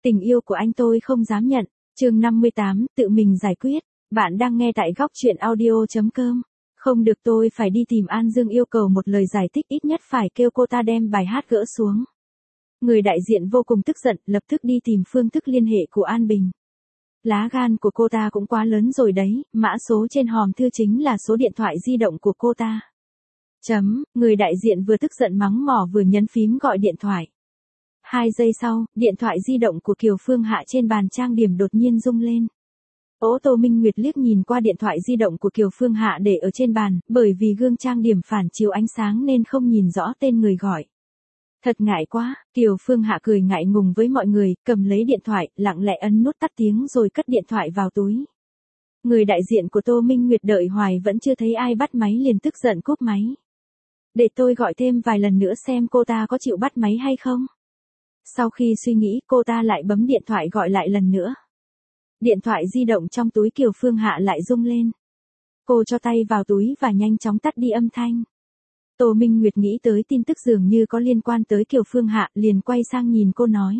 Tình yêu của anh tôi không dám nhận. Chương 58, tự mình giải quyết. Bạn đang nghe tại góc truyện audio.com. Không được, tôi phải đi tìm An Dương, yêu cầu một lời giải thích, ít nhất phải kêu cô ta đem bài hát gỡ xuống. Người đại diện vô cùng tức giận, lập tức đi tìm phương thức liên hệ của An Bình. Lá gan của cô ta cũng quá lớn rồi đấy, mã số trên hòm thư chính là số điện thoại di động của cô ta. Người đại diện vừa tức giận mắng mỏ vừa nhấn phím gọi điện thoại. 2 giây sau, điện thoại di động của Kiều Phương Hạ trên bàn trang điểm đột nhiên rung lên. Tô Minh Nguyệt liếc nhìn qua điện thoại di động của Kiều Phương Hạ để ở trên bàn, bởi vì gương trang điểm phản chiếu ánh sáng nên không nhìn rõ tên người gọi. Thật ngại quá, Kiều Phương Hạ cười ngại ngùng với mọi người, cầm lấy điện thoại, lặng lẽ ấn nút tắt tiếng rồi cất điện thoại vào túi. Người đại diện của Tô Minh Nguyệt đợi hoài vẫn chưa thấy ai bắt máy liền tức giận cúp máy. Để tôi gọi thêm vài lần nữa xem cô ta có chịu bắt máy hay không. Sau khi suy nghĩ, cô ta lại bấm điện thoại gọi lại lần nữa. Điện thoại di động trong túi Kiều Phương Hạ lại rung lên. Cô cho tay vào túi và nhanh chóng tắt đi âm thanh. Tô Minh Nguyệt nghĩ tới tin tức dường như có liên quan tới Kiều Phương Hạ, liền quay sang nhìn cô nói.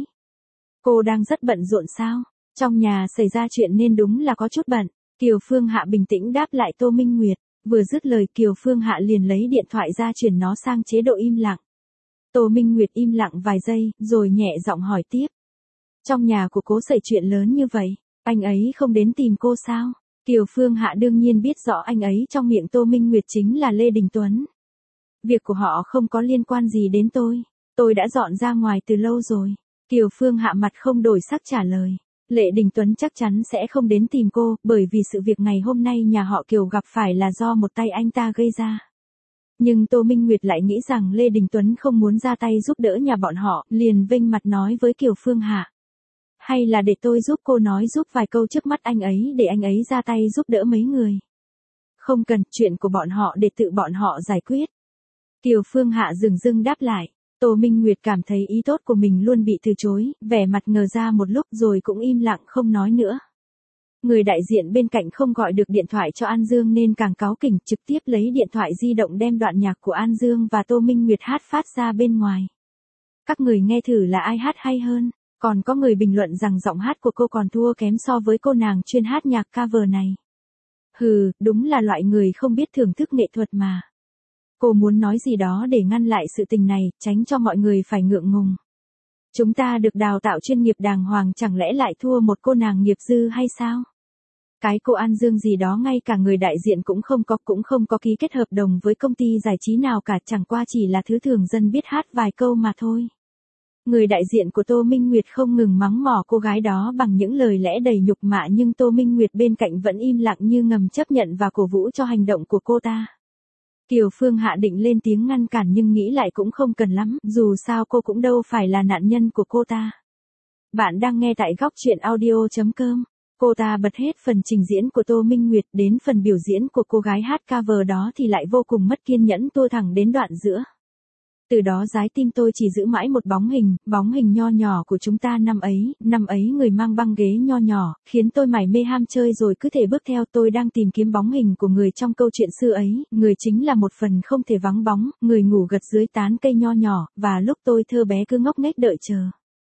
Cô đang rất bận rộn sao? Trong nhà xảy ra chuyện nên đúng là có chút bận. Kiều Phương Hạ bình tĩnh đáp lại Tô Minh Nguyệt. Vừa dứt lời, Kiều Phương Hạ liền lấy điện thoại ra chuyển nó sang chế độ im lặng. Tô Minh Nguyệt im lặng vài giây, rồi nhẹ giọng hỏi tiếp. Trong nhà của cô xảy chuyện lớn như vậy, anh ấy không đến tìm cô sao? Kiều Phương Hạ đương nhiên biết rõ anh ấy trong miệng Tô Minh Nguyệt chính là Lê Đình Tuấn. Việc của họ không có liên quan gì đến tôi đã dọn ra ngoài từ lâu rồi. Kiều Phương Hạ mặt không đổi sắc trả lời. Lê Đình Tuấn chắc chắn sẽ không đến tìm cô, bởi vì sự việc ngày hôm nay nhà họ Kiều gặp phải là do một tay anh ta gây ra. Nhưng Tô Minh Nguyệt lại nghĩ rằng Lê Đình Tuấn không muốn ra tay giúp đỡ nhà bọn họ, liền vênh mặt nói với Kiều Phương Hạ. Hay là để tôi giúp cô nói giúp vài câu trước mắt anh ấy để anh ấy ra tay giúp đỡ mấy người. Không cần, chuyện của bọn họ để tự bọn họ giải quyết. Kiều Phương Hạ dửng dưng đáp lại. Tô Minh Nguyệt cảm thấy ý tốt của mình luôn bị từ chối, vẻ mặt ngờ ra một lúc rồi cũng im lặng không nói nữa. Người đại diện bên cạnh không gọi được điện thoại cho An Dương nên càng cáu kỉnh, trực tiếp lấy điện thoại di động đem đoạn nhạc của An Dương và Tô Minh Nguyệt hát phát ra bên ngoài. Các người nghe thử là ai hát hay hơn, còn có người bình luận rằng giọng hát của cô còn thua kém so với cô nàng chuyên hát nhạc cover này. Hừ, đúng là loại người không biết thưởng thức nghệ thuật mà. Cô muốn nói gì đó để ngăn lại sự tình này, tránh cho mọi người phải ngượng ngùng. Chúng ta được đào tạo chuyên nghiệp đàng hoàng, chẳng lẽ lại thua một cô nàng nghiệp dư hay sao? Cái cô An Dương gì đó ngay cả người đại diện cũng không có ký kết hợp đồng với công ty giải trí nào cả, chẳng qua chỉ là thứ thường dân biết hát vài câu mà thôi. Người đại diện của Tô Minh Nguyệt không ngừng mắng mỏ cô gái đó bằng những lời lẽ đầy nhục mạ, nhưng Tô Minh Nguyệt bên cạnh vẫn im lặng như ngầm chấp nhận và cổ vũ cho hành động của cô ta. Kiều Phương Hạ định lên tiếng ngăn cản nhưng nghĩ lại cũng không cần lắm, dù sao cô cũng đâu phải là nạn nhân của cô ta. Bạn đang nghe tại góc truyện audio.com. Cô ta bật hết phần trình diễn của Tô Minh Nguyệt, đến phần biểu diễn của cô gái hát cover đó thì lại vô cùng mất kiên nhẫn, tua thẳng đến đoạn giữa. Từ đó trái tim tôi chỉ giữ mãi một bóng hình nho nhỏ của chúng ta năm ấy người mang băng ghế nho nhỏ, khiến tôi mải mê ham chơi rồi cứ thể bước theo. Tôi đang tìm kiếm bóng hình của người trong câu chuyện xưa ấy, người chính là một phần không thể vắng bóng, người ngủ gật dưới tán cây nho nhỏ, và lúc tôi thơ bé cứ ngốc nghếch đợi chờ.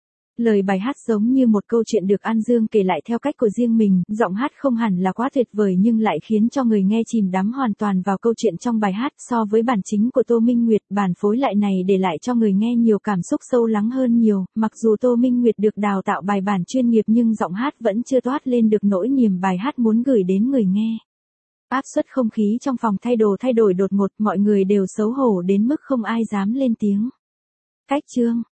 Lời bài hát giống như một câu chuyện được An Dương kể lại theo cách của riêng mình, giọng hát không hẳn là quá tuyệt vời nhưng lại khiến cho người nghe chìm đắm hoàn toàn vào câu chuyện trong bài hát. So với bản chính của Tô Minh Nguyệt, bản phối lại này để lại cho người nghe nhiều cảm xúc sâu lắng hơn nhiều. Mặc dù Tô Minh Nguyệt được đào tạo bài bản chuyên nghiệp nhưng giọng hát vẫn chưa toát lên được nỗi niềm bài hát muốn gửi đến người nghe. Áp suất không khí trong phòng thay đổi đột ngột, mọi người đều xấu hổ đến mức không ai dám lên tiếng. Cách chương